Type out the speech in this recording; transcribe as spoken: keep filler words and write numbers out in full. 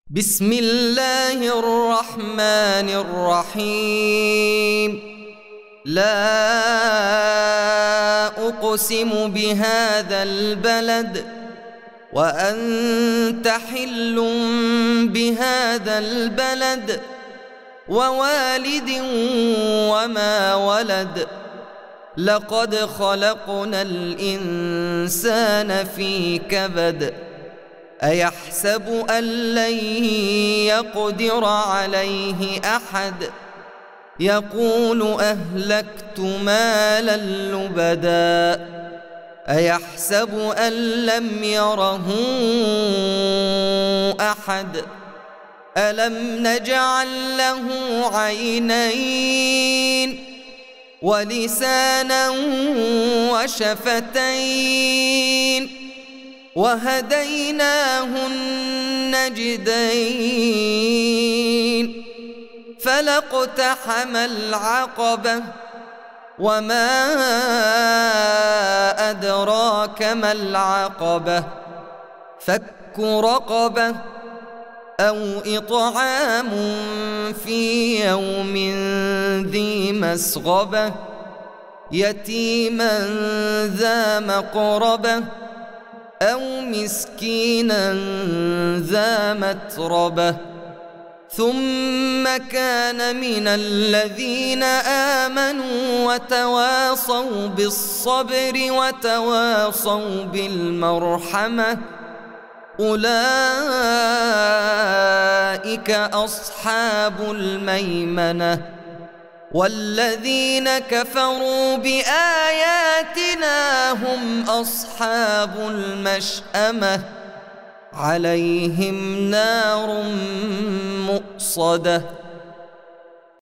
بسم الله الرحمن الرحيم. لا أقسم بهذا البلد وأنت حل بهذا البلد ووالد وما ولد. لقد خلقنا الإنسان في كبد. أيحسب أن لن يقدر عليه أحد. يقول أهلكت مالا لبدا. أيحسب أن لم يره أحد. ألم نجعل له عينين ولسانا وشفتين وهديناه النجدين. فلاقتحم العقبة وما أدراك ما العقبة. فك رقبة أو إطعام في يوم ذي مسغبة يتيما ذا مقربة أو مسكينا ذا متربة. ثم كان من الذين آمنوا وتواصوا بالصبر وتواصوا بالمرحمة أولئك أصحاب الميمنة. والذين كفروا بآياتنا هم أصحاب المشأمة عليهم نار مؤصدة.